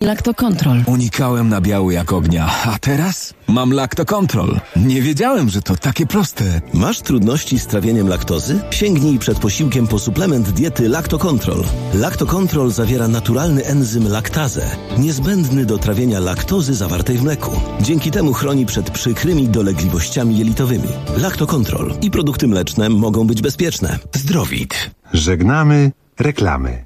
Lactocontrol. Unikałem nabiału jak ognia, a teraz mam Lactocontrol. Nie wiedziałem, że to takie proste. Masz trudności z trawieniem laktozy? Sięgnij przed posiłkiem po suplement diety Lactocontrol. Lactocontrol zawiera naturalny enzym laktazę, niezbędny do trawienia laktozy zawartej w mleku. Dzięki temu chroni przed przykrymi dolegliwościami jelitowymi. Lactocontrol i produkty mleczne mogą być bezpieczne. Zdrowit. Żegnamy reklamy.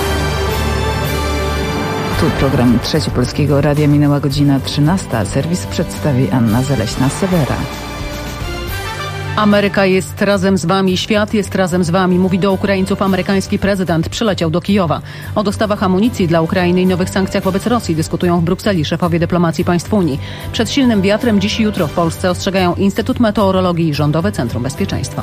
Tu program Trzeci Polskiego Radia, minęła godzina 13. Serwis przedstawi Anna Zaleśna-Sewera. Ameryka jest razem z wami, świat jest razem z wami, mówi do Ukraińców amerykański prezydent. Przyleciał do Kijowa. O dostawach amunicji dla Ukrainy i nowych sankcjach wobec Rosji dyskutują w Brukseli szefowie dyplomacji państw Unii. Przed silnym wiatrem dziś i jutro w Polsce ostrzegają Instytut Meteorologii i Rządowe Centrum Bezpieczeństwa.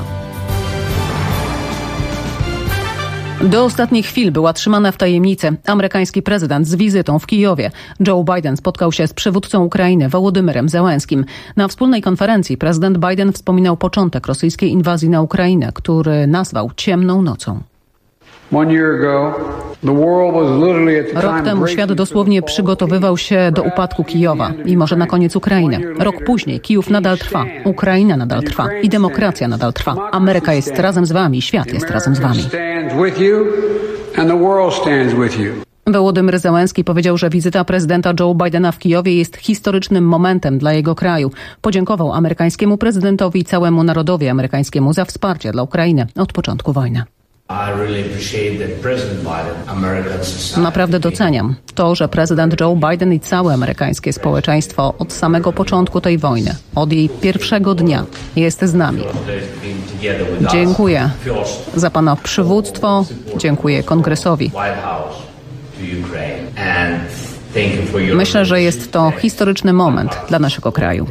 Do ostatnich chwil była trzymana w tajemnicy amerykański prezydent z wizytą w Kijowie. Joe Biden spotkał się z przywódcą Ukrainy Wołodymyrem Zełenskim. Na wspólnej konferencji prezydent Biden wspominał początek rosyjskiej inwazji na Ukrainę, który nazwał ciemną nocą. Rok temu świat dosłownie przygotowywał się do upadku Kijowa i może na koniec Ukrainy. Rok później Kijów nadal trwa, Ukraina nadal trwa i demokracja nadal trwa. Ameryka jest razem z wami, świat jest razem z wami. Wołodymyr Zełenski powiedział, że wizyta prezydenta Joe Bidena w Kijowie jest historycznym momentem dla jego kraju. Podziękował amerykańskiemu prezydentowi i całemu narodowi amerykańskiemu za wsparcie dla Ukrainy od początku wojny. Naprawdę doceniam to, że prezydent Joe Biden i całe amerykańskie społeczeństwo od samego początku tej wojny, od jej pierwszego dnia jest z nami. Dziękuję za pana przywództwo, dziękuję Kongresowi. Myślę, że jest to historyczny moment dla naszego kraju.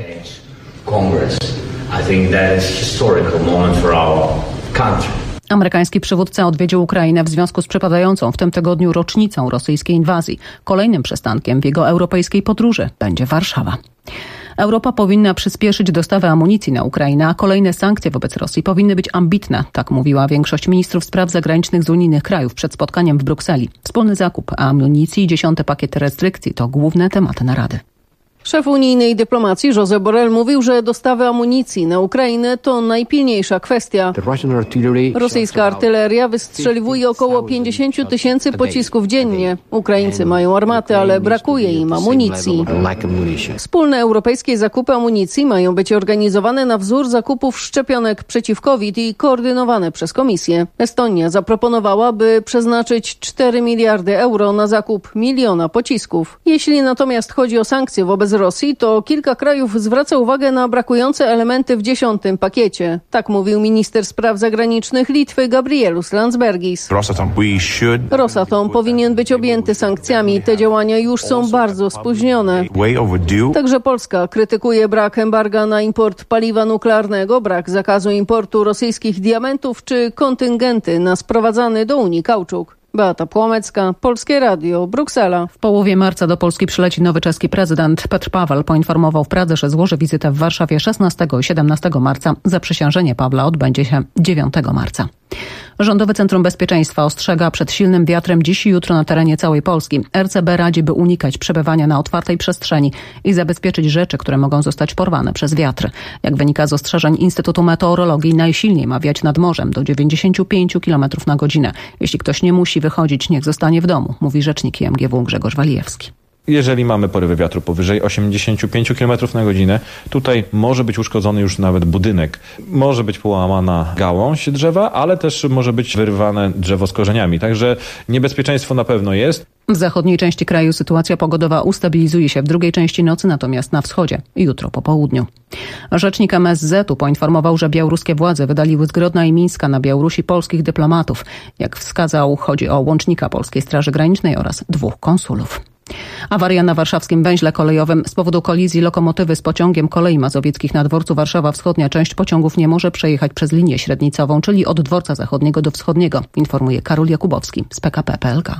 Amerykański przywódca odwiedził Ukrainę w związku z przypadającą w tym tygodniu rocznicą rosyjskiej inwazji. Kolejnym przystankiem w jego europejskiej podróży będzie Warszawa. Europa powinna przyspieszyć dostawę amunicji na Ukrainę, a kolejne sankcje wobec Rosji powinny być ambitne, tak mówiła większość ministrów spraw zagranicznych z unijnych krajów przed spotkaniem w Brukseli. Wspólny zakup amunicji i 10. pakiet restrykcji to główne tematy narady. Szef unijnej dyplomacji Josep Borrell mówił, że dostawy amunicji na Ukrainę to najpilniejsza kwestia. Rosyjska artyleria wystrzeliwuje około 50 000 pocisków dziennie. Ukraińcy mają armaty, ale brakuje im amunicji. Wspólne europejskie zakupy amunicji mają być organizowane na wzór zakupów szczepionek przeciw COVID i koordynowane przez Komisję. Estonia zaproponowała, by przeznaczyć 4 miliardy euro na zakup 1 000 000 pocisków. Jeśli natomiast chodzi o sankcje wobec Rosji, to kilka krajów zwraca uwagę na brakujące elementy w 10. pakiecie. Tak mówił minister spraw zagranicznych Litwy Gabrielus Landsbergis. Rosatom powinien być objęty sankcjami. Te działania już są bardzo spóźnione. Także Polska krytykuje brak embarga na import paliwa nuklearnego, brak zakazu importu rosyjskich diamentów czy kontyngenty na sprowadzany do Unii kauczuk. Beata Płomecka, Polskie Radio, Bruksela. W połowie marca do Polski przyleci nowy czeski prezydent. Petr Paweł poinformował w Pradze, że złoży wizytę w Warszawie 16 i 17 marca. Zaprzysiężenie Pawła odbędzie się 9 marca. Rządowe Centrum Bezpieczeństwa ostrzega przed silnym wiatrem dziś i jutro na terenie całej Polski. RCB radzi, by unikać przebywania na otwartej przestrzeni i zabezpieczyć rzeczy, które mogą zostać porwane przez wiatr. Jak wynika z ostrzeżeń Instytutu Meteorologii, najsilniej ma wiać nad morzem do 95 km na godzinę. Jeśli ktoś nie musi wychodzić, niech zostanie w domu, mówi rzecznik IMGW Grzegorz Walijewski. Jeżeli mamy porywy wiatru powyżej 85 km na godzinę, tutaj może być uszkodzony już nawet budynek. Może być połamana gałąź drzewa, ale też może być wyrwane drzewo z korzeniami. Także niebezpieczeństwo na pewno jest. W zachodniej części kraju sytuacja pogodowa ustabilizuje się w drugiej części nocy, natomiast na wschodzie jutro po południu. Rzecznik MSZ-u poinformował, że białoruskie władze wydaliły z Grodna i Mińska na Białorusi polskich dyplomatów. Jak wskazał, chodzi o łącznika Polskiej Straży Granicznej oraz 2 konsulów. Awaria na warszawskim węźle kolejowym. Z powodu kolizji lokomotywy z pociągiem Kolei Mazowieckich na dworcu Warszawa Wschodnia część pociągów nie może przejechać przez linię średnicową, czyli od dworca zachodniego do wschodniego, informuje Karol Jakubowski z PKP PLK.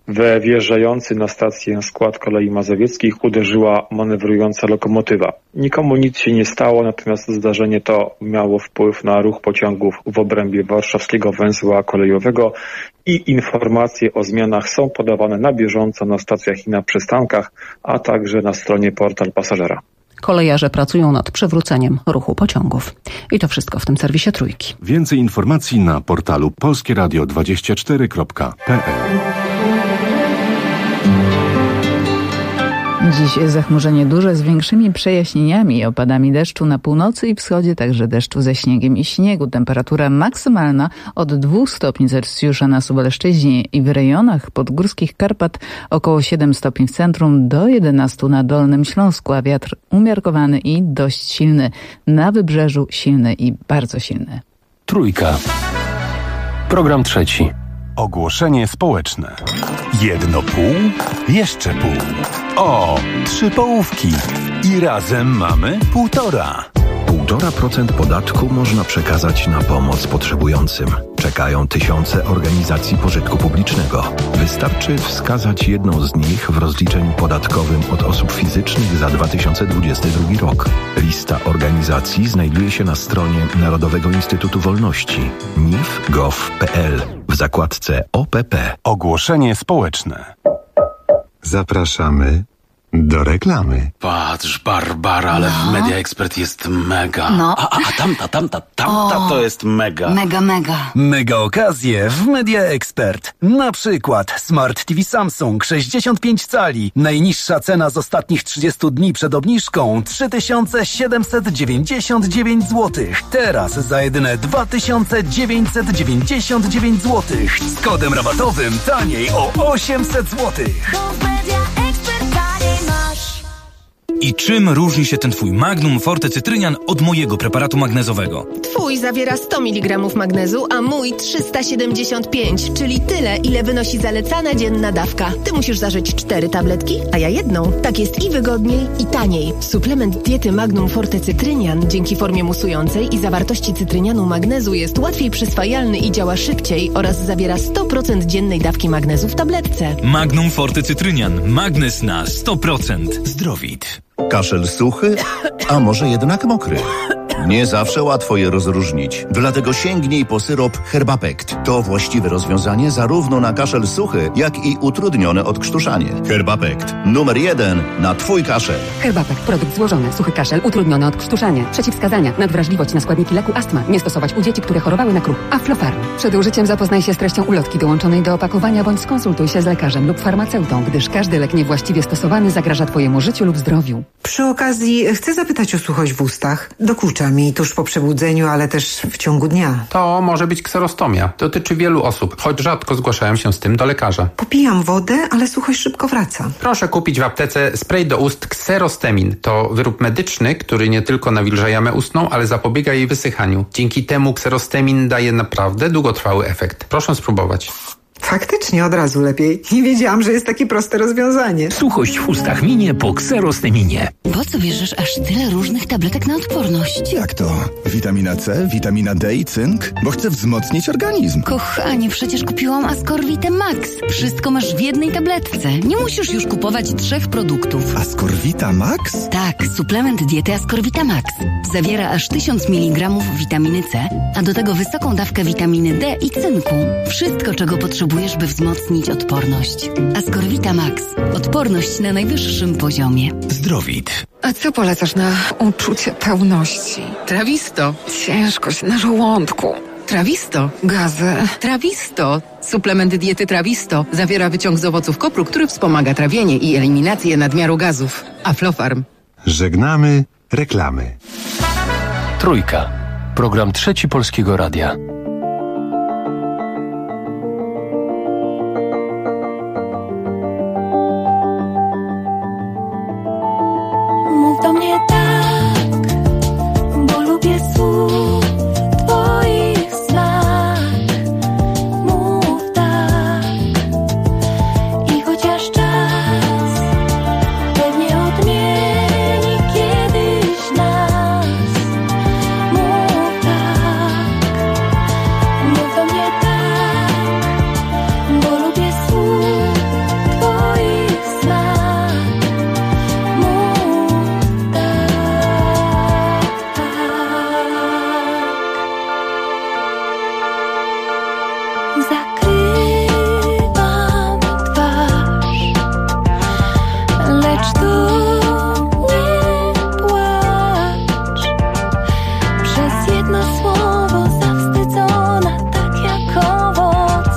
We wjeżdżający na stację skład kolei mazowieckich uderzyła manewrująca lokomotywa. Nikomu nic się nie stało, natomiast zdarzenie to miało wpływ na ruch pociągów w obrębie warszawskiego węzła kolejowego i informacje o zmianach są podawane na bieżąco na stacjach i na przystankach, a także na stronie Portal Pasażera. Kolejarze pracują nad przywróceniem ruchu pociągów. I to wszystko w tym serwisie Trójki. Więcej informacji na portalu polskieradio24.pl. Dziś zachmurzenie duże z większymi przejaśnieniami i opadami deszczu na północy i wschodzie, także deszczu ze śniegiem i śniegu. Temperatura maksymalna od 2 stopni Celsjusza na Suwalszczyźnie i w rejonach podgórskich Karpat około 7 stopni w centrum do 11 na Dolnym Śląsku, a wiatr umiarkowany i dość silny. Na wybrzeżu silny i bardzo silny. Trójka. Program trzeci. Ogłoszenie społeczne. 1 pół, jeszcze pół. O, 3 połówki. I razem mamy 1,5. 1,5% podatku można przekazać na pomoc potrzebującym. Czekają tysiące organizacji pożytku publicznego. Wystarczy wskazać jedną z nich w rozliczeniu podatkowym od osób fizycznych za 2022 rok. Lista organizacji znajduje się na stronie Narodowego Instytutu Wolności nif.gov.pl w zakładce OPP. Ogłoszenie społeczne. Zapraszamy do reklamy. Patrz, Barbara, ale w Media Expert jest mega. No. A tamta to jest mega. Mega. Mega okazje w Media Expert. Na przykład Smart TV Samsung 65 cali. Najniższa cena z ostatnich 30 dni przed obniżką 3799 zł. Teraz za jedyne 2999 zł. Z kodem rabatowym taniej o 800 zł. I czym różni się ten twój Magnum Forte Cytrynian od mojego preparatu magnezowego? Twój zawiera 100 mg magnezu, a mój 375, czyli tyle, ile wynosi zalecana dzienna dawka. Ty musisz zażyć 4 tabletki, a ja jedną. Tak jest i wygodniej, i taniej. Suplement diety Magnum Forte Cytrynian dzięki formie musującej i zawartości cytrynianu magnezu jest łatwiej przyswajalny i działa szybciej oraz zawiera 100% dziennej dawki magnezu w tabletce. Magnum Forte Cytrynian. Magnez na 100%. Zdrowit. Kaszel suchy, a może jednak mokry? Nie zawsze łatwo je rozróżnić. Dlatego sięgnij po syrop Herbapekt. To właściwe rozwiązanie zarówno na kaszel suchy, jak i utrudnione odkrztuszanie. Herbapekt. Numer 1 na twój kaszel. Herbapekt. Produkt złożony. Suchy kaszel, utrudnione odkrztuszanie. Przeciwwskazania. Nadwrażliwość na składniki leku astma. Nie stosować u dzieci, które chorowały na kruch. Aflofarm. Przed użyciem zapoznaj się z treścią ulotki dołączonej do opakowania bądź skonsultuj się z lekarzem lub farmaceutą, gdyż każdy lek niewłaściwie stosowany zagraża twojemu życiu lub zdrowiu. Przy okazji chcę zapytać o suchość w ustach. Dokucza mi tuż po przebudzeniu, ale też w ciągu dnia. To może być kserostomia. Dotyczy wielu osób, choć rzadko zgłaszają się z tym do lekarza. Popijam wodę, ale suchość szybko wraca. Proszę kupić w aptece spray do ust Kserostemin. To wyrób medyczny, który nie tylko nawilża jamę ustną, ale zapobiega jej wysychaniu. Dzięki temu Kserostemin daje naprawdę długotrwały efekt. Proszę spróbować. Faktycznie od razu lepiej. Nie wiedziałam, że jest takie proste rozwiązanie. Suchość w ustach minie po Kserosteminie. Po co bierzesz aż tyle różnych tabletek na odporność? Jak to? Witamina C, witamina D i cynk? Bo chcę wzmocnić organizm. Kochanie, przecież kupiłam Ascorvite Max. Wszystko masz w jednej tabletce. Nie musisz już kupować 3 produktów. Ascorvita Max? Tak, suplement diety Ascorvita Max. Zawiera aż 1000 mg witaminy C, a do tego wysoką dawkę witaminy D i cynku. Wszystko, czego potrzebujesz, by wzmocnić odporność. Ascorvita Max. Odporność na najwyższym poziomie. Zdrowit. A co polecasz na uczucie pełności? Trawisto. Ciężkość na żołądku. Trawisto. Gazy. Trawisto. Suplement diety Trawisto zawiera wyciąg z owoców kopru, który wspomaga trawienie i eliminację nadmiaru gazów. Aflofarm. Żegnamy reklamy. Trójka. Program trzeci Polskiego Radia. Mów do mnie tak, bo lubię słów twoich smak. Mów tak i chociaż czas pewnie odmieni kiedyś nas. Mów tak, płacz to nie płacz. Przez jedno słowo zawstydzona, tak jak owoc,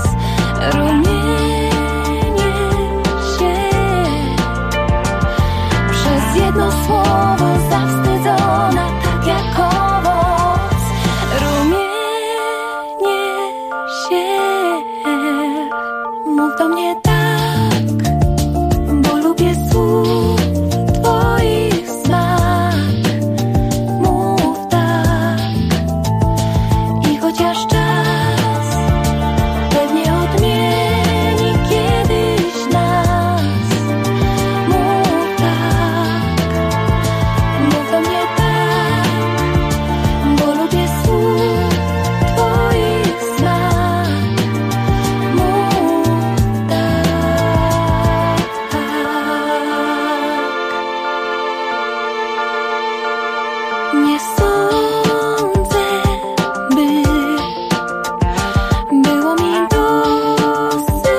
rumienię się. Przez jedno słowo zawstydzona, tak jak owoc, rumienię się. Mów do mnie tak, bo lubię słów twoich smak. Mów tak i chociaż czas pewnie odmieni kiedyś nas. Mów tak, mów do mnie tak, bo lubię słów twoich smak. Mów tak. Nie sądzę, by było mi dosyć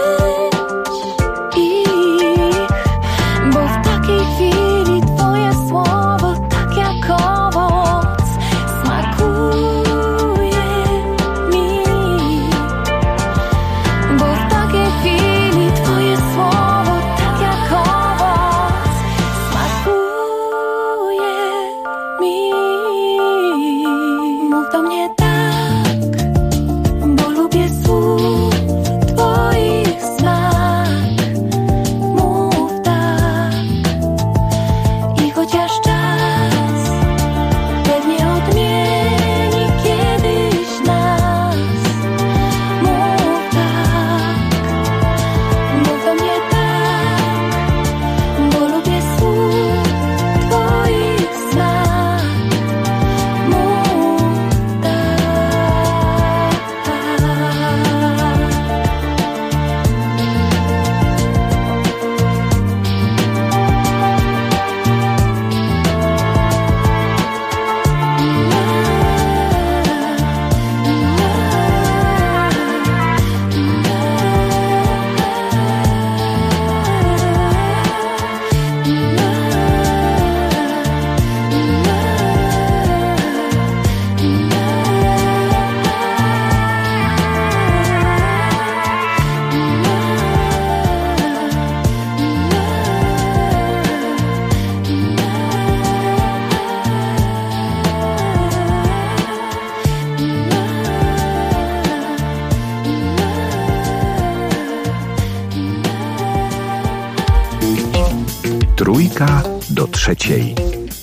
ich, bo w takiej chwili twoje słowo, tak jak owoc, smakuje mi. Bo w takiej chwili twoje słowo, tak jak owoc, smakuje mi. Mów do mnie tak, bo lubię słów twoich smak. Mów tak i chociaż czas pewnie odmieni kiedyś nas. Mów tak, mów do mnie tak, bo lubię słów twoich smak. Mów tak. Trójka do trzeciej.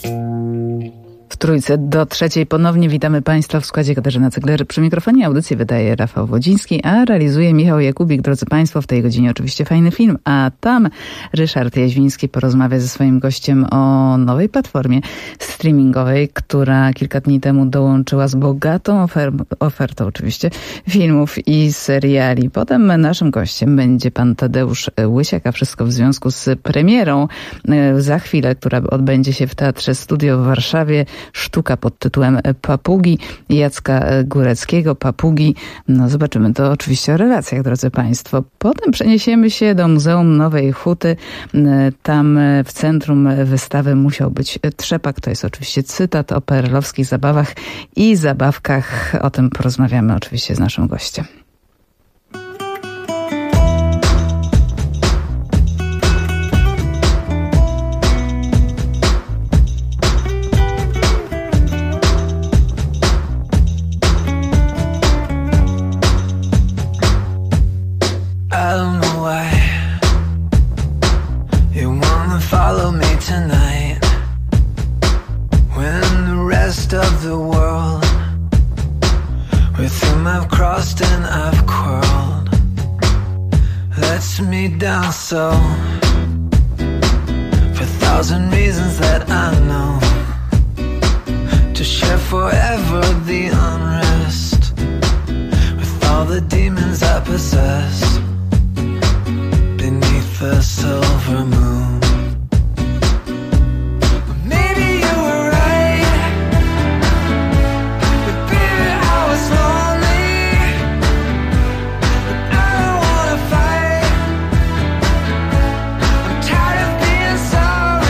W Trójce do trzeciej ponownie witamy Państwa w składzie Katarzyna Cegler. Przy mikrofonie audycję wydaje Rafał Wodziński, a realizuje Michał Jakubik. Drodzy Państwo, w tej godzinie oczywiście fajny film, a tam Ryszard Jaźwiński porozmawia ze swoim gościem o nowej platformie streamingowej, która kilka dni temu dołączyła z bogatą ofertą oczywiście filmów i seriali. Potem naszym gościem będzie pan Tadeusz Łysiak, a wszystko w związku z premierą za chwilę, która odbędzie się w Teatrze Studio w Warszawie. Sztuka pod tytułem Papugi Jacka Góreckiego. Papugi, no zobaczymy to oczywiście o relacjach, drodzy Państwo. Potem przeniesiemy się do Muzeum Nowej Huty. Tam w centrum wystawy musiał być trzepak. To jest oczywiście cytat o perelowskich zabawach i zabawkach. O tym porozmawiamy oczywiście z naszym gościem. Follow me tonight when the rest of the world with whom I've crossed and I've quarreled lets me down so for 1,000 reasons that I know to share forever the unrest with all the demons I possess beneath the silver moon. I'm tired of being so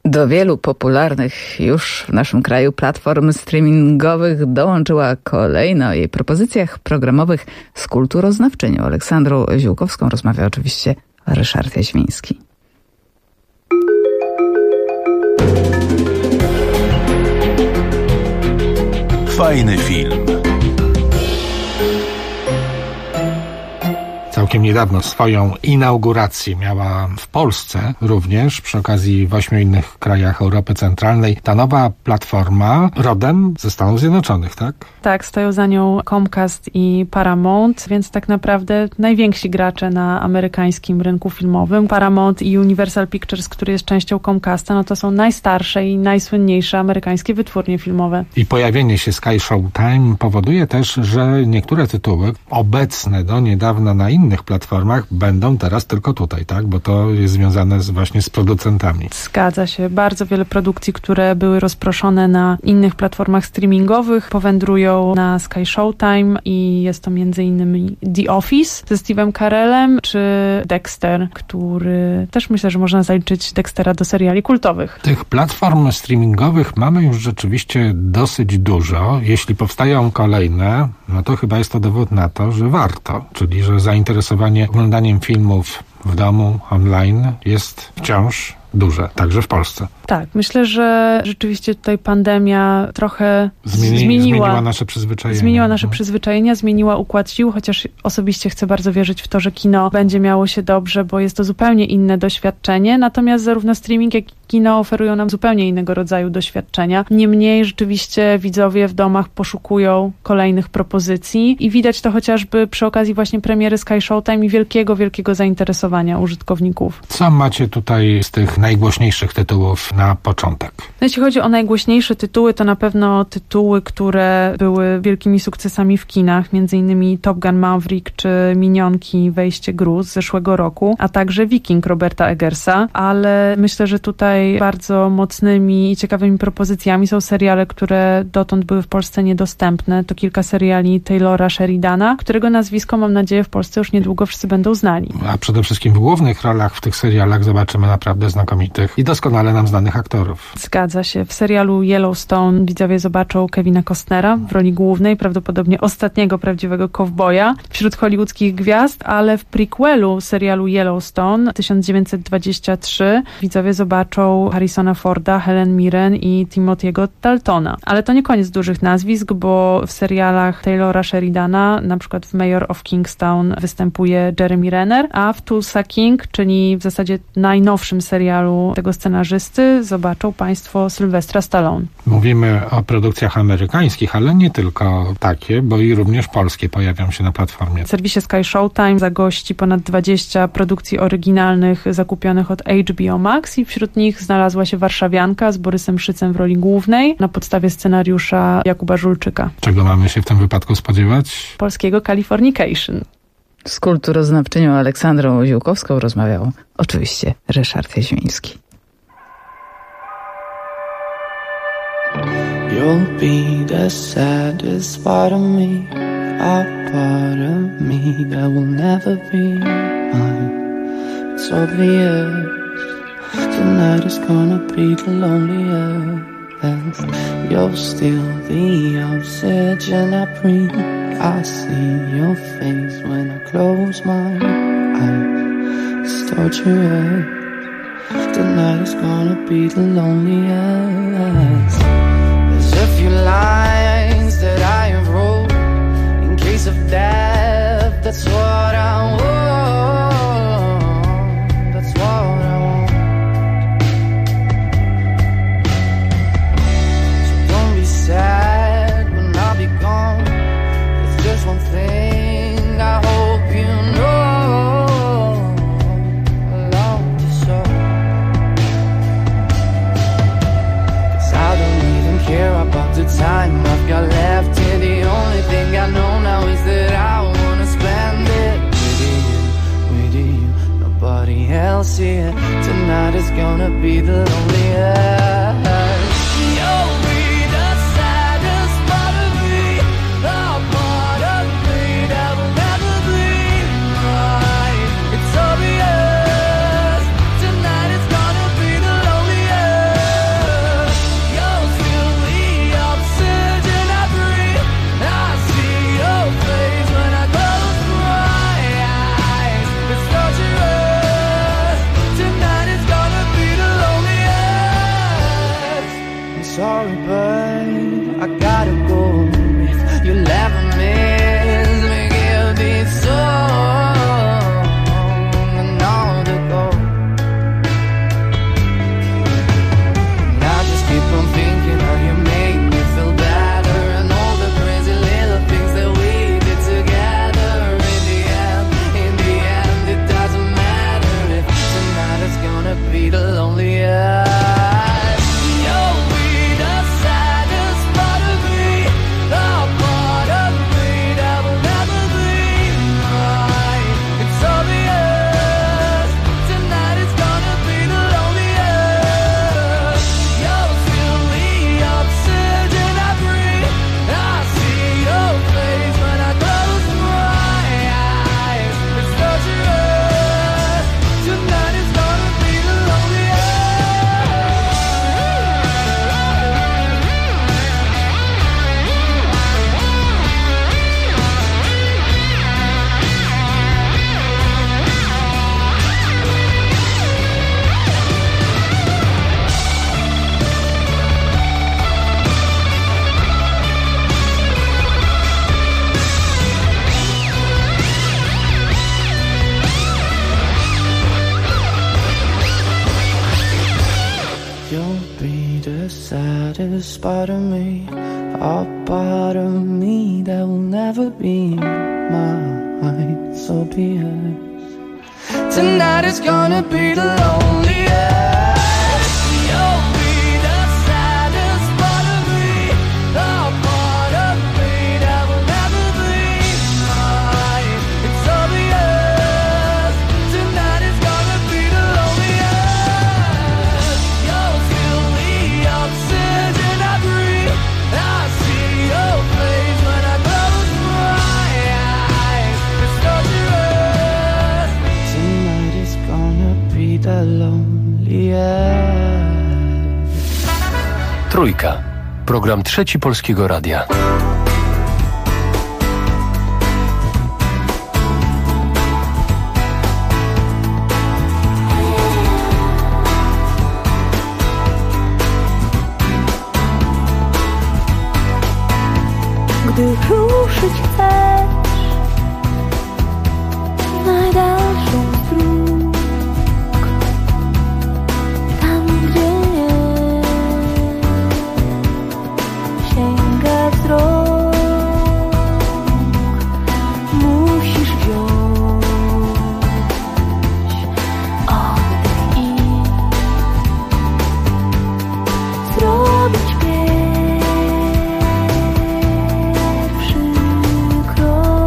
Do wielu popularnych już w naszym kraju platform streamingowych dołączyła kolejna. O jej propozycjach programowych z kulturoznawczynią Aleksandrą Ziółkowską rozmawia oczywiście Ryszard Jaźwiński. Fajny film. Całkiem niedawno swoją inaugurację miała w Polsce również, przy okazji w 8 innych krajach Europy Centralnej. Ta nowa platforma rodem ze Stanów Zjednoczonych, tak? Tak, stoją za nią Comcast i Paramount, więc tak naprawdę najwięksi gracze na amerykańskim rynku filmowym. Paramount i Universal Pictures, który jest częścią Comcasta, no to są najstarsze i najsłynniejsze amerykańskie wytwórnie filmowe. I pojawienie się Sky Showtime powoduje też, że niektóre tytuły obecne do niedawna na innych platformach będą teraz tylko tutaj, tak? Bo to jest związane właśnie z producentami. Zgadza się. Bardzo wiele produkcji, które były rozproszone na innych platformach streamingowych, powędrują na Sky Showtime i jest to m.in. The Office ze Steve'em Carellem, czy Dexter, który też myślę, że można zaliczyć Dextera do seriali kultowych. Tych platform streamingowych mamy już rzeczywiście dosyć dużo. Jeśli powstają kolejne, no to chyba jest to dowód na to, że warto, czyli że zainteresowanie oglądaniem filmów w domu, online jest wciąż duże, także w Polsce. Tak, myślę, że rzeczywiście tutaj pandemia trochę zmieniła nasze przyzwyczajenia. Zmieniła nasze przyzwyczajenia, zmieniła układ sił, chociaż osobiście chcę bardzo wierzyć w to, że kino będzie miało się dobrze, bo jest to zupełnie inne doświadczenie, natomiast zarówno streaming, jak i kino oferują nam zupełnie innego rodzaju doświadczenia. Niemniej rzeczywiście widzowie w domach poszukują kolejnych propozycji i widać to chociażby przy okazji właśnie premiery Sky Showtime i wielkiego zainteresowania użytkowników. Co macie tutaj z tych najgłośniejszych tytułów na początek? Jeśli chodzi o najgłośniejsze tytuły, to na pewno tytuły, które były wielkimi sukcesami w kinach, między innymi Top Gun Maverick czy Minionki Wejście Gruz z zeszłego roku, a także Viking Roberta Eggersa, ale myślę, że tutaj bardzo mocnymi i ciekawymi propozycjami są seriale, które dotąd były w Polsce niedostępne. To kilka seriali Taylora Sheridana, którego nazwisko, mam nadzieję, w Polsce już niedługo wszyscy będą znali. A przede wszystkim w głównych rolach w tych serialach zobaczymy naprawdę znakomitych i doskonale nam znanych aktorów. Zgadza się. W serialu Yellowstone widzowie zobaczą Kevina Costnera w roli głównej, prawdopodobnie ostatniego prawdziwego kowboja wśród hollywoodzkich gwiazd, ale w prequelu serialu Yellowstone 1923 widzowie zobaczą Harrisona Forda, Helen Mirren i Timothy'ego Daltona. Ale to nie koniec dużych nazwisk, bo w serialach Taylora Sheridana, na przykład w Mayor of Kingstown występuje Jeremy Renner, a w Tulsa King, czyli w zasadzie najnowszym serialu tego scenarzysty, zobaczą państwo Sylwestra Stallone. Mówimy o produkcjach amerykańskich, ale nie tylko takie, bo i również polskie pojawią się na platformie. W serwisie Sky Showtime zagości ponad 20 produkcji oryginalnych zakupionych od HBO Max i wśród nich znalazła się Warszawianka z Borysem Szycem w roli głównej na podstawie scenariusza Jakuba Żulczyka. Czego mamy się w tym wypadku spodziewać? Polskiego Californication. Z kulturoznawczynią Aleksandrą Ziółkowską rozmawiał oczywiście Ryszard Jaźwiński. You'll be the saddest part of me, a part of me that will never be mine. It's obvious tonight is gonna be the loneliest. You're still the oxygen I breathe. I see your face when I close my eyes. It's torture. Tonight is gonna be the loneliest. There's a few lines that I have wrote in case of death. That's what I want. That's what I want. So don't be sad when I'll be gone. There's just one thing I hope you know. I love you so. 'Cause I don't even care about the time I've got left here. The only thing I know now is that I wanna spend it with you, nobody else here. Tonight is gonna be the loneliest. You'll be the saddest part of me, the part of me that will never be mine. It's obvious. Tonight is gonna be the loneliest. sorry, but I gotta go. If you'll ever miss me, give this song and all to go. And I just keep on thinking how you make me feel better, and all the crazy little things that we did together. In the end, it doesn't matter if tonight is gonna be the loneliest. Saddest part of me, a part of me that will never be mine, so be it. Tonight is gonna be the loneliest. You'll be the saddest part of me, a part of me that will never be mine, it's obvious. Tonight is gonna be the loneliest. You'll feel the oxygen I breathe. I see your face when I close my eyes. It's torturous. Tonight is gonna be the loneliest. Trójka. Program Trzeci Polskiego Radia. Gdy ruszyć chcesz najdalszą z dróg, tam gdzie nie sięga wzrok, musisz wziąć oddech i zrobić pierwszy krok.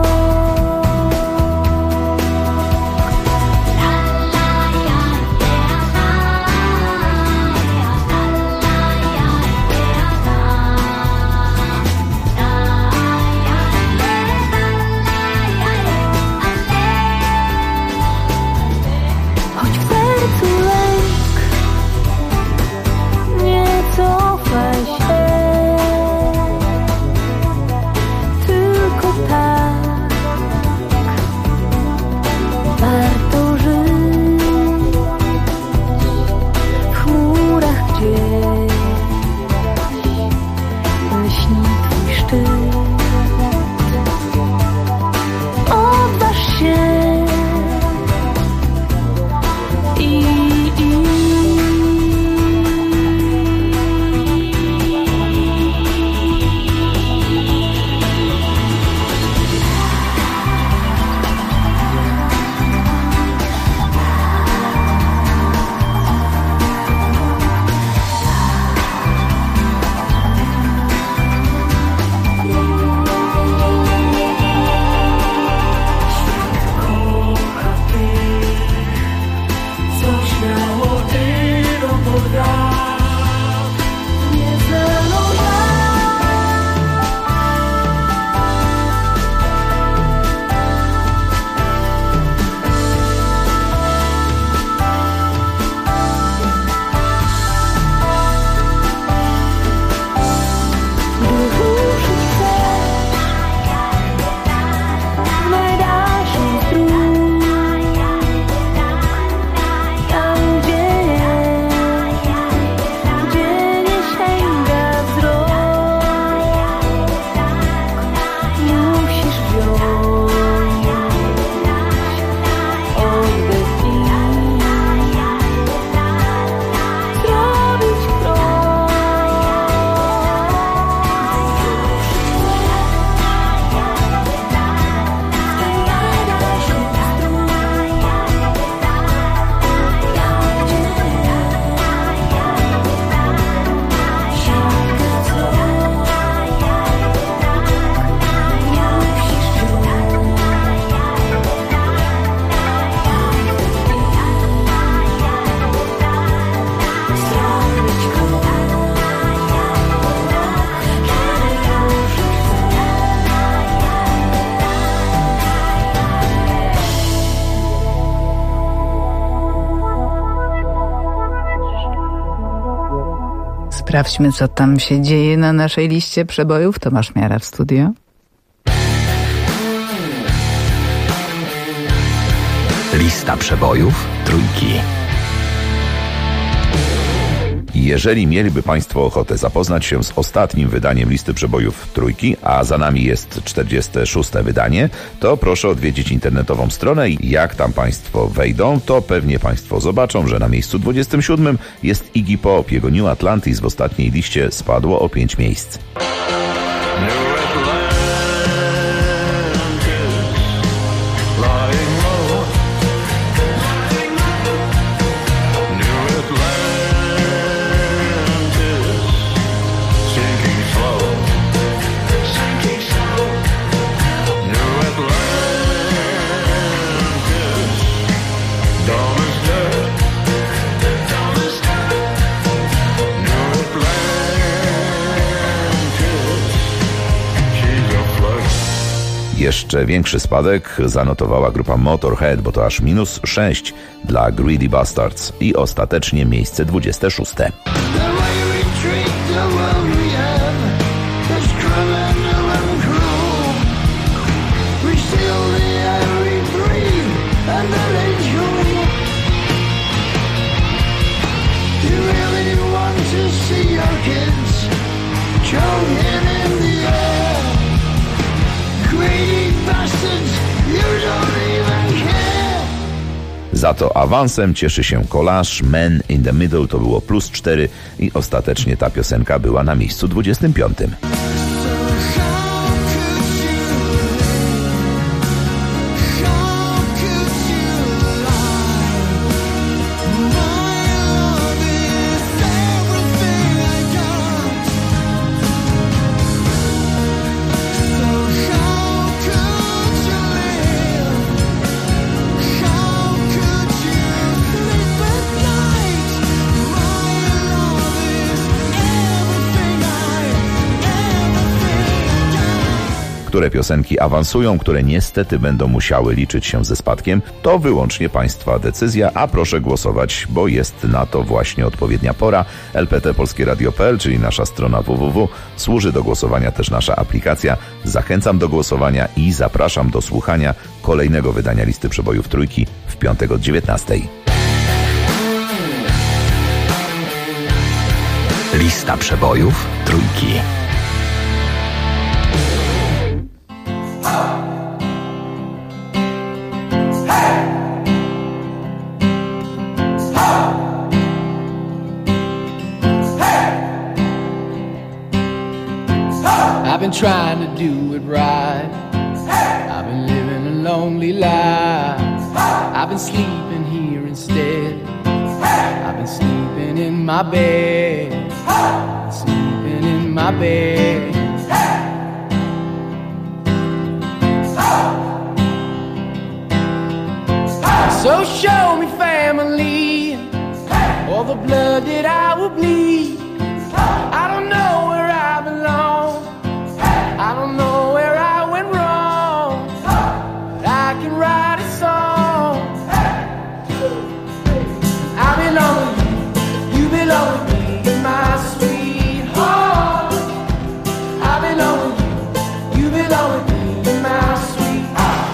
Sprawdźmy, co tam się dzieje na naszej liście przebojów. Tomasz Miara w studio. Lista przebojów trójki. Jeżeli mieliby Państwo ochotę zapoznać się z ostatnim wydaniem listy przebojów trójki, a za nami jest 46. wydanie, to proszę odwiedzić internetową stronę i jak tam Państwo wejdą, to pewnie Państwo zobaczą, że na miejscu 27 jest Iggy Pop. Jego New Atlantis w ostatniej liście spadło o 5 miejsc. Jeszcze większy spadek zanotowała grupa Motorhead, bo to aż -6 dla Greedy Bastards i ostatecznie miejsce 26. Za to awansem cieszy się Collage, Man in the Middle, to było +4 i ostatecznie ta piosenka była na miejscu 25. Które piosenki awansują, które niestety będą musiały liczyć się ze spadkiem, to wyłącznie Państwa decyzja, a proszę głosować, bo jest na to właśnie odpowiednia pora. lptpolskieradio.pl, czyli nasza strona www. Służy do głosowania też nasza aplikacja. Zachęcam do głosowania i zapraszam do słuchania kolejnego wydania listy przebojów trójki w piątek od 19:00. Lista przebojów trójki. I've been trying to do it right. I've been living a lonely life. I've been sleeping here instead. I've been sleeping in my bed. Sleeping in my bed. So show me family, all the blood that I will bleed. I don't know where I belong. I don't know where I went wrong, but I can write a song. I belong with you, you belong with me, my sweetheart. I belong with you, you belong with me, my sweetheart.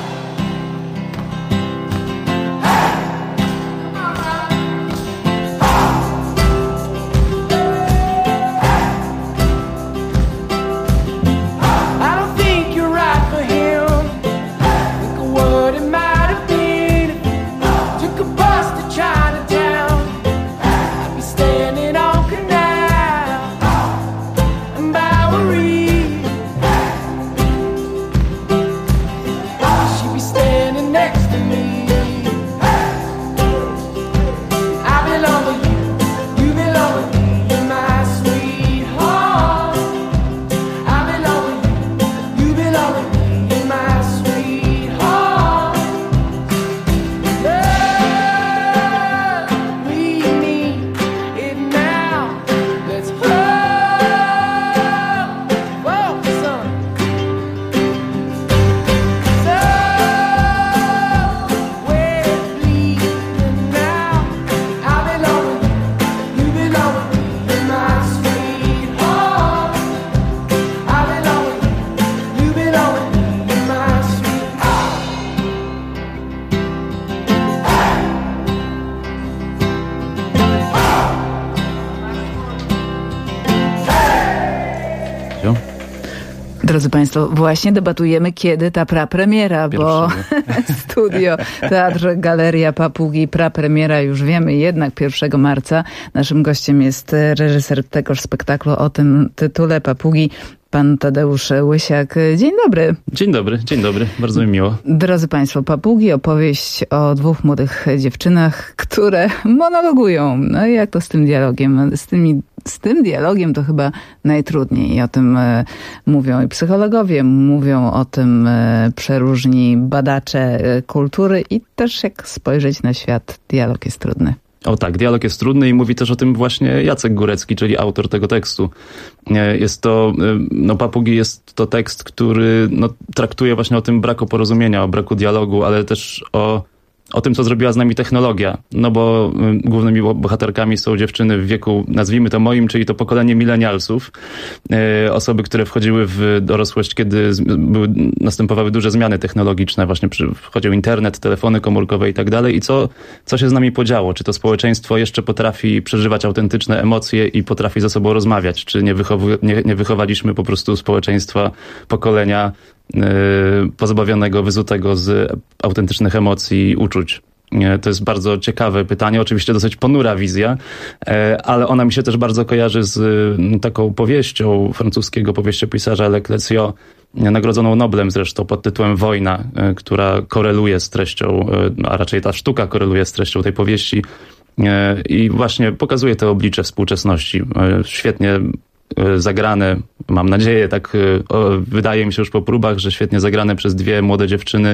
Drodzy Państwo, właśnie debatujemy, kiedy ta prapremiera, bo studio, teatr, galeria Papugi, prapremiera już wiemy, jednak 1 marca. Naszym gościem jest reżyser tegoż spektaklu o tym tytule Papugi, pan Tadeusz Łysiak. Dzień dobry. Dzień dobry, bardzo mi miło. Drodzy Państwo, Papugi, opowieść o 2 młodych dziewczynach, które monologują. No i jak to z tym dialogiem? Z tym dialogiem to chyba najtrudniej. I o tym mówią i psychologowie, mówią o tym przeróżni badacze kultury i też jak spojrzeć na świat, dialog jest trudny. O tak, dialog jest trudny i mówi też o tym właśnie Jacek Górecki, czyli autor tego tekstu. Jest to, Papugi jest to tekst, który traktuje właśnie o tym braku porozumienia, o braku dialogu, ale też o tym, co zrobiła z nami technologia. No bo głównymi bohaterkami są dziewczyny w wieku, nazwijmy to moim, czyli to pokolenie milenialsów. Osoby, które wchodziły w dorosłość, kiedy następowały duże zmiany technologiczne. Właśnie wchodził internet, telefony komórkowe i tak dalej. I co się z nami podziało? Czy to społeczeństwo jeszcze potrafi przeżywać autentyczne emocje i potrafi ze sobą rozmawiać? Czy nie wychowaliśmy po prostu społeczeństwa, pokolenia pozbawionego, wyzutego z autentycznych emocji i uczuć? To jest bardzo ciekawe pytanie, oczywiście dosyć ponura wizja, ale ona mi się też bardzo kojarzy z taką powieścią francuskiego powieściopisarza Leclerc, nagrodzoną Noblem zresztą pod tytułem Wojna, która koreluje z treścią, a raczej ta sztuka koreluje z treścią tej powieści i właśnie pokazuje te oblicze współczesności. Świetnie zagrane, mam nadzieję, tak wydaje mi się już po próbach, że świetnie zagrane przez 2 młode dziewczyny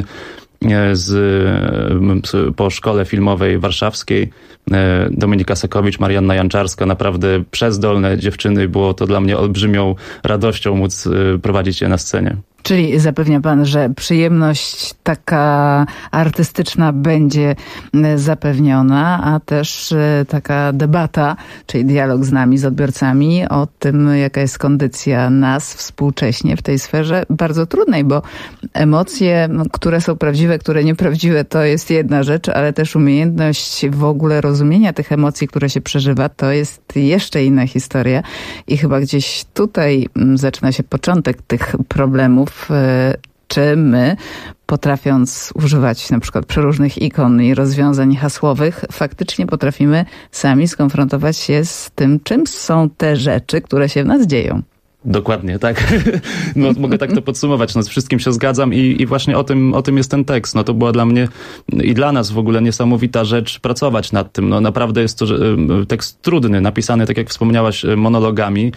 po szkole filmowej warszawskiej. Dominika Sekowicz, Marianna Janczarska, naprawdę przezdolne dziewczyny. Było to dla mnie olbrzymią radością móc prowadzić je na scenie. Czyli zapewnia pan, że przyjemność taka artystyczna będzie zapewniona, a też taka debata, czyli dialog z nami, z odbiorcami o tym, jaka jest kondycja nas współcześnie w tej sferze bardzo trudnej, bo emocje, które są prawdziwe, które nieprawdziwe, to jest jedna rzecz, ale też umiejętność w ogóle rozumienia tych emocji, które się przeżywa, to jest jeszcze inna historia i chyba gdzieś tutaj zaczyna się początek tych problemów. Czy my, potrafiąc używać na przykład przeróżnych ikon i rozwiązań hasłowych, faktycznie potrafimy sami skonfrontować się z tym, czym są te rzeczy, które się w nas dzieją? Dokładnie, tak. Mogę tak to podsumować. Z wszystkim się zgadzam i właśnie o tym jest ten tekst. To była dla mnie i dla nas w ogóle niesamowita rzecz pracować nad tym. Naprawdę jest to tekst trudny, napisany, tak jak wspomniałaś, monologami,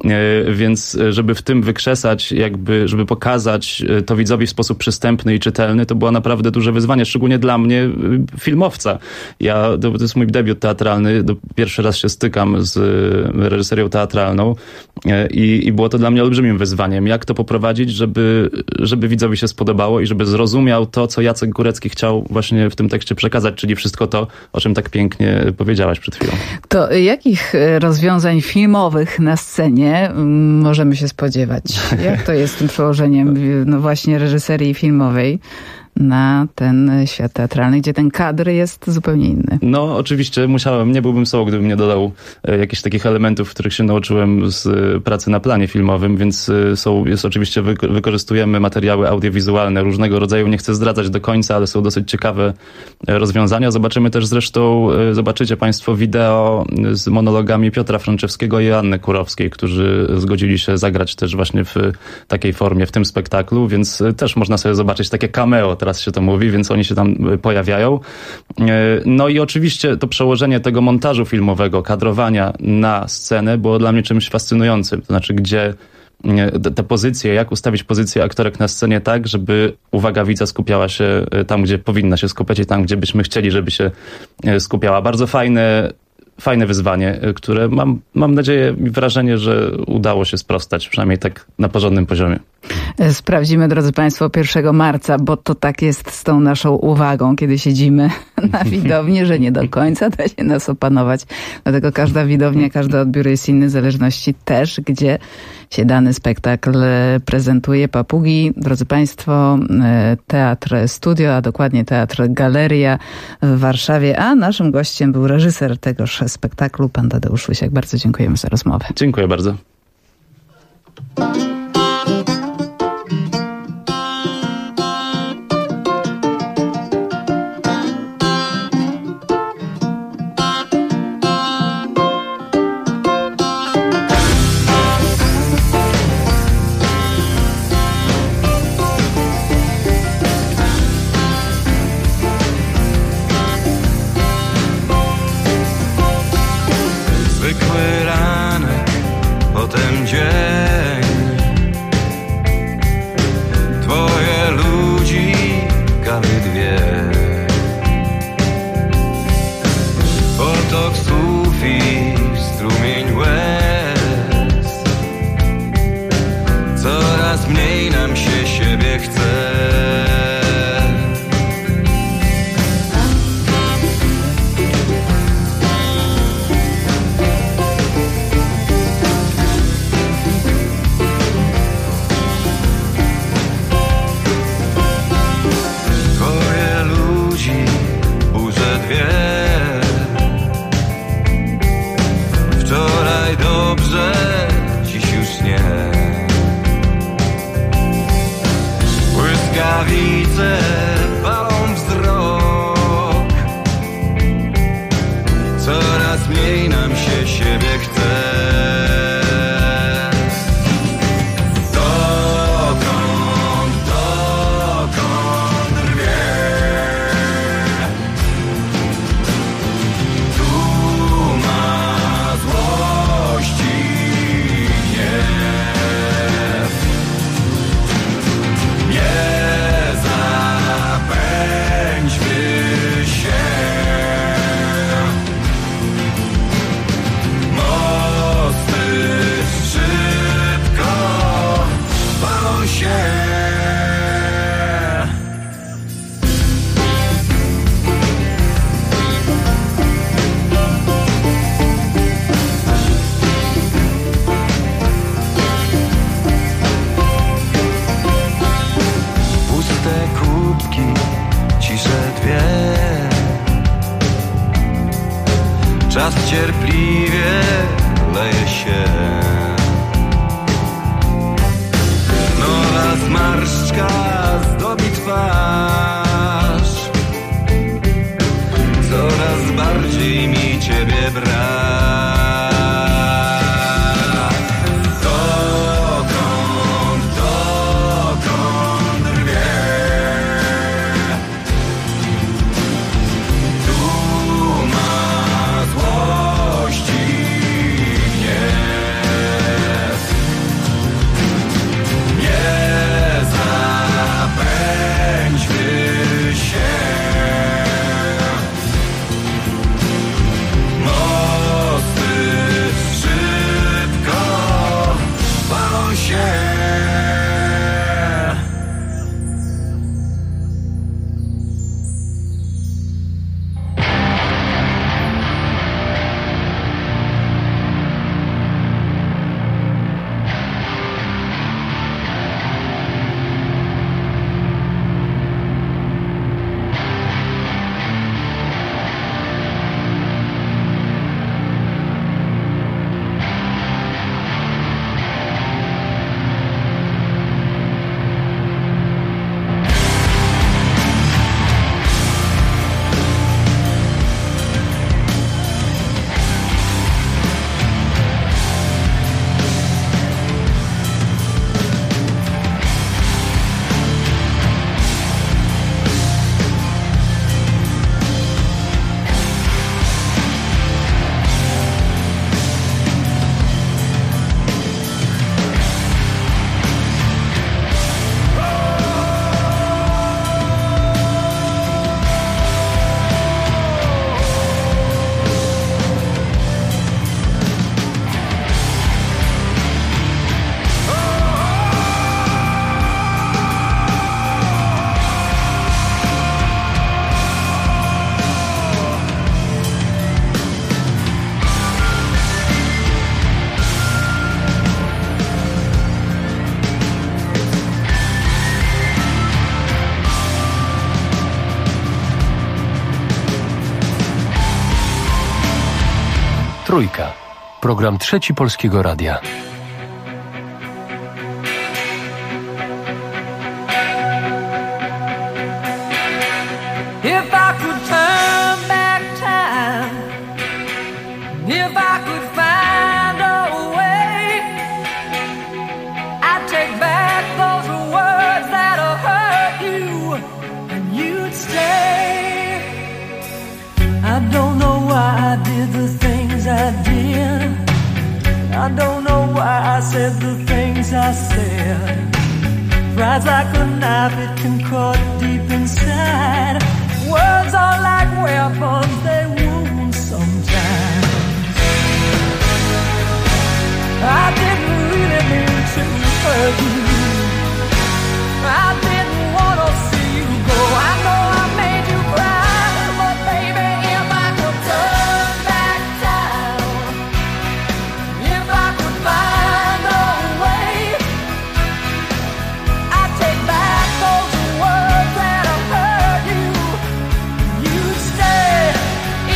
więc żeby w tym wykrzesać, żeby pokazać to widzowi w sposób przystępny i czytelny, to było naprawdę duże wyzwanie, szczególnie dla mnie, filmowca. To jest mój debiut teatralny, pierwszy raz się stykam z reżyserią teatralną i było to dla mnie olbrzymim wyzwaniem. Jak to poprowadzić, żeby widzowi się spodobało i żeby zrozumiał to, co Jacek Górecki chciał właśnie w tym tekście przekazać, czyli wszystko to, o czym tak pięknie powiedziałaś przed chwilą. To jakich rozwiązań filmowych na scenie możemy się spodziewać? Jak to jest z tym przełożeniem właśnie reżyserii filmowej na ten świat teatralny, gdzie ten kadr jest zupełnie inny? Oczywiście nie byłbym sobą, gdybym nie dodał jakichś takich elementów, których się nauczyłem z pracy na planie filmowym, więc oczywiście wykorzystujemy materiały audiowizualne różnego rodzaju, nie chcę zdradzać do końca, ale są dosyć ciekawe rozwiązania. Zobaczycie Państwo wideo z monologami Piotra Franczewskiego i Anny Kurowskiej, którzy zgodzili się zagrać też właśnie w takiej formie w tym spektaklu, więc też można sobie zobaczyć takie cameo, teraz się to mówi, więc oni się tam pojawiają. I oczywiście to przełożenie tego montażu filmowego, kadrowania na scenę było dla mnie czymś fascynującym. To znaczy, gdzie te pozycje, jak ustawić pozycję aktorek na scenie tak, żeby uwaga widza skupiała się tam, gdzie powinna się skupiać i tam, gdzie byśmy chcieli, żeby się skupiała. Bardzo fajne wyzwanie, które mam nadzieję i wrażenie, że udało się sprostać, przynajmniej tak na porządnym poziomie. Sprawdzimy, drodzy Państwo, 1 marca, bo to tak jest z tą naszą uwagą, kiedy siedzimy na widowni, że nie do końca da się nas opanować. Dlatego każda widownia, każdy odbiór jest inny, w zależności też, gdzie się dany spektakl prezentuje. Papugi, drodzy Państwo, Teatr Studio, a dokładnie Teatr Galeria w Warszawie, a naszym gościem był reżyser tegoż spektaklu, pan Tadeusz Łysiak. Bardzo dziękujemy za rozmowę. Dziękuję bardzo. śnie. Błyskawice palą wzrok, coraz mniej nam się siebie chce. Czas cierpliwie leje się. Nowa zmarszczka zdobi twarz. Coraz bardziej mi ciebie brak. Dokąd rwie? Tu ma złości gniew. Nie zapędźmy się. Mosty szybko palą się. Trójka. Program Trzeci Polskiego Radia. If I could turn back time, if I could find a way, I'd take back those words that'll hurt you, and you'd stay. I don't know why I did the things I did. I don't know why I said the things I said. Pride's like a knife, it can cut deep inside. Words are like weapons, they wound sometimes. I didn't really mean to hurt you. I didn't want to see you go. I know I made you cry, but baby, if I could turn back time, if I could find a way, I'd take back those words that have hurt you. You'd stay.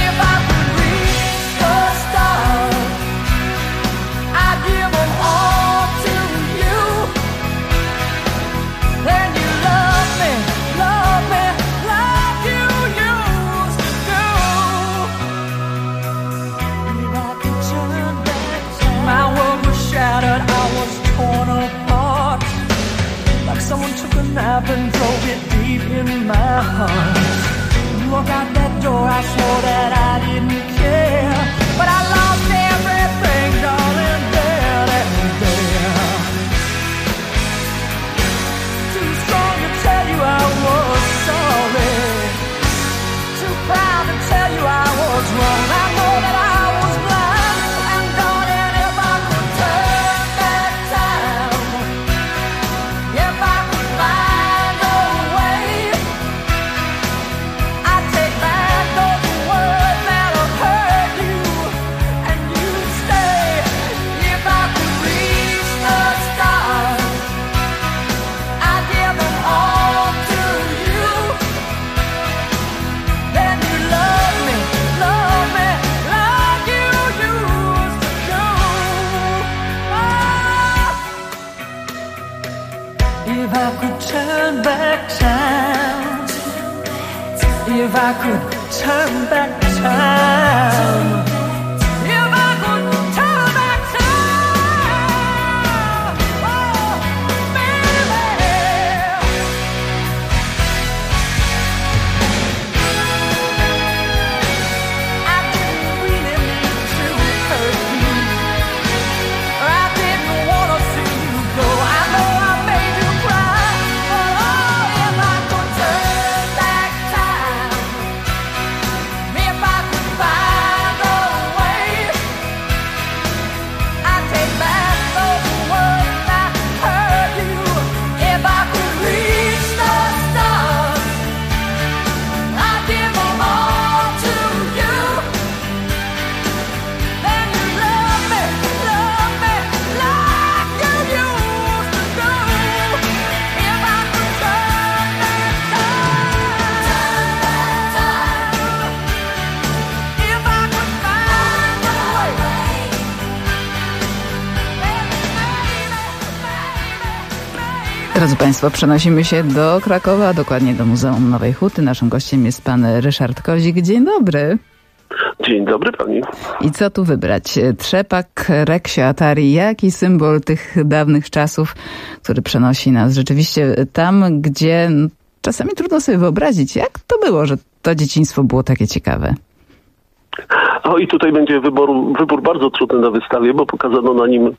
torn apart, like someone took a nap and drove it deep in my heart. You walk out that door, I swore that I didn't care, but I lost everything, darling, there and there. Too strong to tell you I was sorry, too proud to tell you I was wrong. I know that I was blind, and darling, if I could turn back time, if I could find a way, I'd take back those words that have hurt you, and you'd stay. If I could reach the stars, I'd give them all to you. Then you love me like you used to do. If I could turn back time, if I could turn back time, if I could turn back time, oh, baby. I didn't really mean to hurt you, or I didn't want to see you go. I know I made you cry, but oh, if I could turn back time, if I could find a way, I'd take back those words that hurt you. If I could reach the stars, I'd give them all to you. Then you love me like you used to do. If I could turn back time, if I could find a way. Drodzy Państwo, przenosimy się do Krakowa, a dokładnie do Muzeum Nowej Huty. Naszym gościem jest pan Ryszard Kozik. Dzień dobry. Dzień dobry pani. I co tu wybrać? Trzepak, Reksio, Atari. Jaki symbol tych dawnych czasów, który przenosi nas rzeczywiście tam, gdzie czasami trudno sobie wyobrazić, jak to było, że to dzieciństwo było takie ciekawe. O, i tutaj będzie wybór bardzo trudny na wystawie, bo pokazano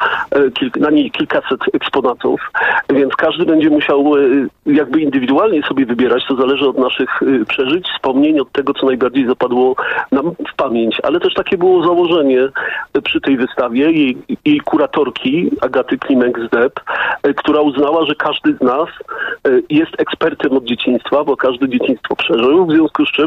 na niej kilkaset eksponatów, więc każdy będzie musiał jakby indywidualnie sobie wybierać. To zależy od naszych przeżyć, wspomnień, od tego, co najbardziej zapadło nam w pamięć. Ale też takie było założenie przy tej wystawie jej kuratorki Agaty Klimek-Zdeb, która uznała, że każdy z nas jest ekspertem od dzieciństwa, bo każdy dzieciństwo przeżył, w związku z czym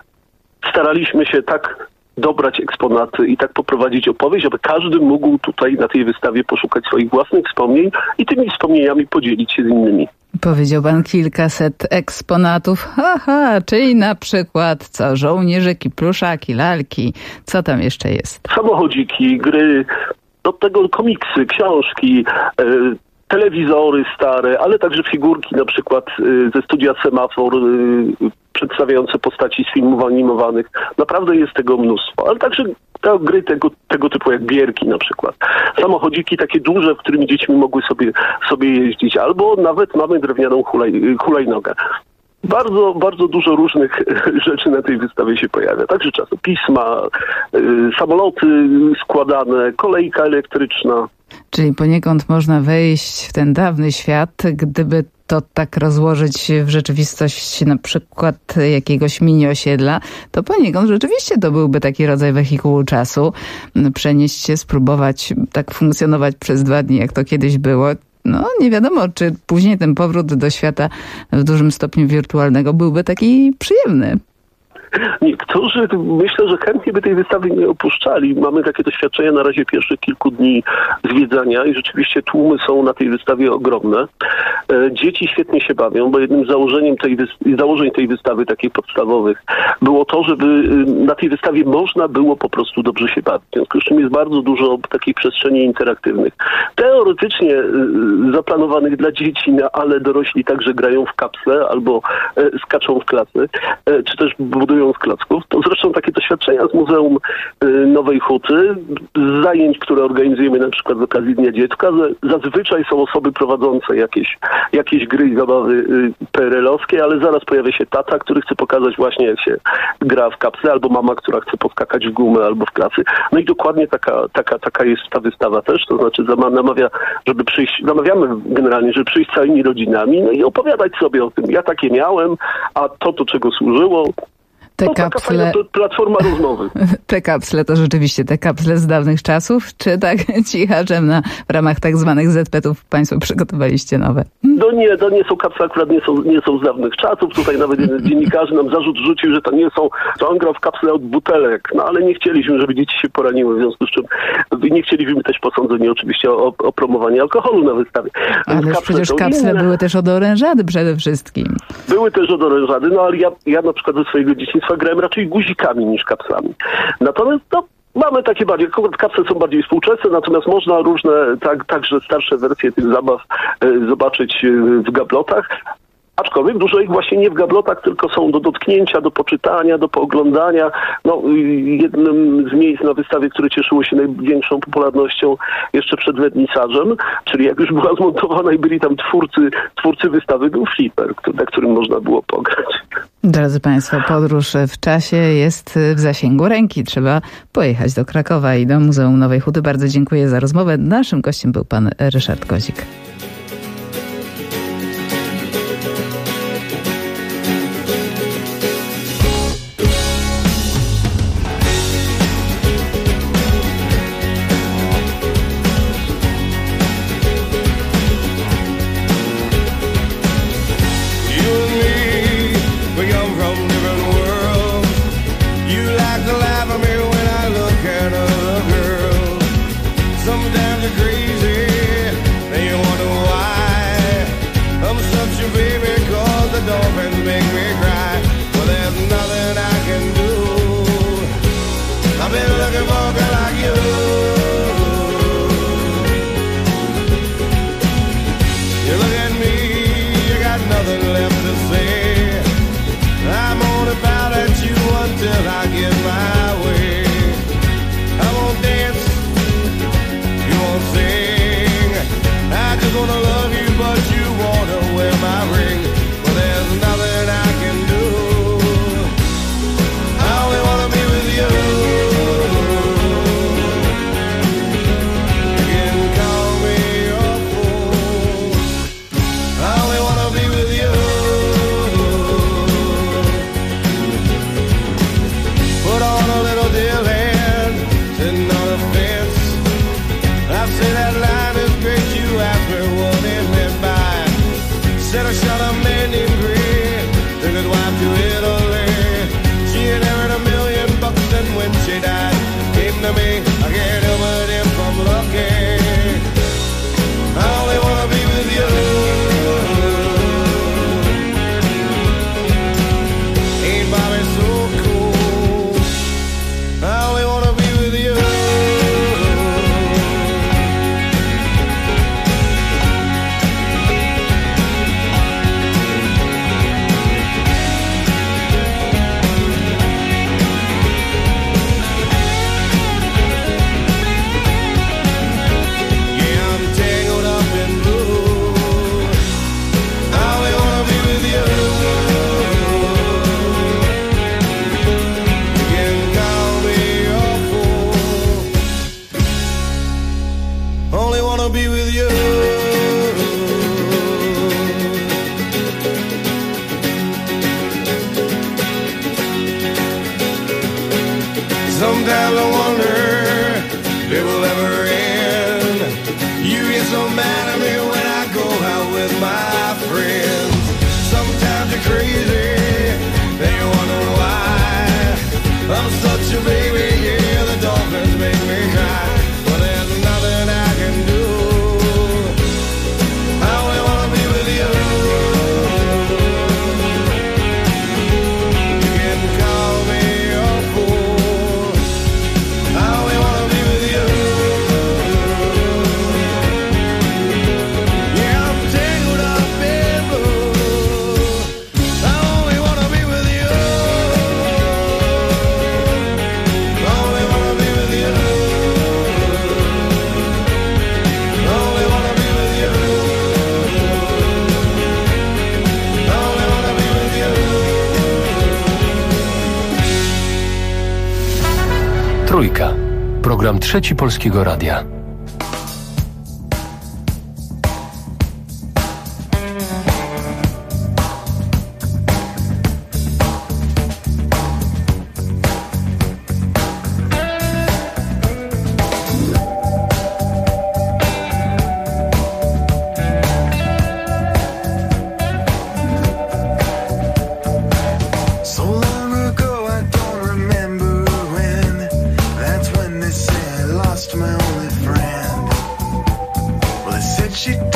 staraliśmy się tak dobrać eksponaty i tak poprowadzić opowieść, aby każdy mógł tutaj na tej wystawie poszukać swoich własnych wspomnień i tymi wspomnieniami podzielić się z innymi. Powiedział pan kilkaset eksponatów. Czyli na przykład co? Żołnierzyki, pluszaki, lalki. Co tam jeszcze jest? Samochodziki, gry, do tego komiksy, książki, telewizory stare, ale także figurki na przykład ze studia Semafor, przedstawiające postaci z filmów animowanych. Naprawdę jest tego mnóstwo, ale także gry tego typu jak bierki na przykład. Samochodziki takie duże, w którymi dziećmi mogły sobie jeździć, albo nawet mamy drewnianą hulajnogę. Bardzo, bardzo dużo różnych rzeczy na tej wystawie się pojawia. Także czasopisma, samoloty składane, kolejka elektryczna. Czyli poniekąd można wejść w ten dawny świat, gdyby to tak rozłożyć w rzeczywistość na przykład jakiegoś mini-osiedla, to poniekąd rzeczywiście to byłby taki rodzaj wehikułu czasu. Przenieść się, spróbować tak funkcjonować przez 2 dni, jak to kiedyś było. No nie wiadomo, czy później ten powrót do świata w dużym stopniu wirtualnego byłby taki przyjemny. Niektórzy, myślę, że chętnie by tej wystawy nie opuszczali. Mamy takie doświadczenia na razie pierwszych kilku dni zwiedzania i rzeczywiście tłumy są na tej wystawie ogromne. Dzieci świetnie się bawią, bo jednym z założeń tej wystawy, takich podstawowych, było to, żeby na tej wystawie można było po prostu dobrze się bawić. W związku z czym jest bardzo dużo takich przestrzeni interaktywnych. Teoretycznie zaplanowanych dla dzieci, ale dorośli także grają w kapsle albo skaczą w klasy, czy też budują z klocków. To zresztą takie doświadczenia z Muzeum Nowej Huty, z zajęć, które organizujemy na przykład z okazji Dnia Dziecka, zazwyczaj są osoby prowadzące jakieś gry i zabawy PRL-owskie, ale zaraz pojawia się tata, który chce pokazać właśnie, jak się gra w kapsle, albo mama, która chce poskakać w gumę albo w klasy. No i dokładnie taka jest ta wystawa też, to znaczy namawiamy generalnie, żeby przyjść całymi rodzinami, no i opowiadać sobie o tym. Ja takie miałem, a to do czego służyło. Taka fajna platforma rozmowy. Te kapsle to rzeczywiście te kapsle z dawnych czasów, czy tak cichaczem w ramach tak zwanych ZP-ów państwo przygotowaliście nowe? To nie są kapsle, akurat nie są z dawnych czasów. Tutaj nawet jeden z dziennikarzy nam zarzut rzucił, że to nie są, to on grał w kapsle od butelek. No ale nie chcieliśmy, żeby dzieci się poraniły, w związku z czym nie chcieliśmy też posądzeni oczywiście o promowanie alkoholu na wystawie. Ale przecież kapsle były też od orężady przede wszystkim. Były też od orężady, no ale ja na przykład ze swojego dzieciństwa grałem raczej guzikami niż kapslami. Natomiast mamy takie bardziej, kapsle są bardziej współczesne, natomiast można różne, także starsze wersje tych zabaw zobaczyć w gablotach. Aczkolwiek dużo ich właśnie nie w gablotach, tylko są do dotknięcia, do poczytania, do pooglądania. Jednym z miejsc na wystawie, które cieszyło się największą popularnością jeszcze przed wernisażem, czyli jak już była zmontowana i byli tam twórcy wystawy, był flipper, na którym można było pograć. Drodzy Państwo, podróż w czasie jest w zasięgu ręki. Trzeba pojechać do Krakowa i do Muzeum Nowej Huty. Bardzo dziękuję za rozmowę. Naszym gościem był pan Ryszard Kozik. Sometimes I wonder if it will ever end. You get so mad at me when I go out with my friends. Sometimes you're crazy, then you wonder why. I'm such a baby, yeah, the dolphins make me cry. But there's nothing I can do. Program Trzeci Polskiego Radia. She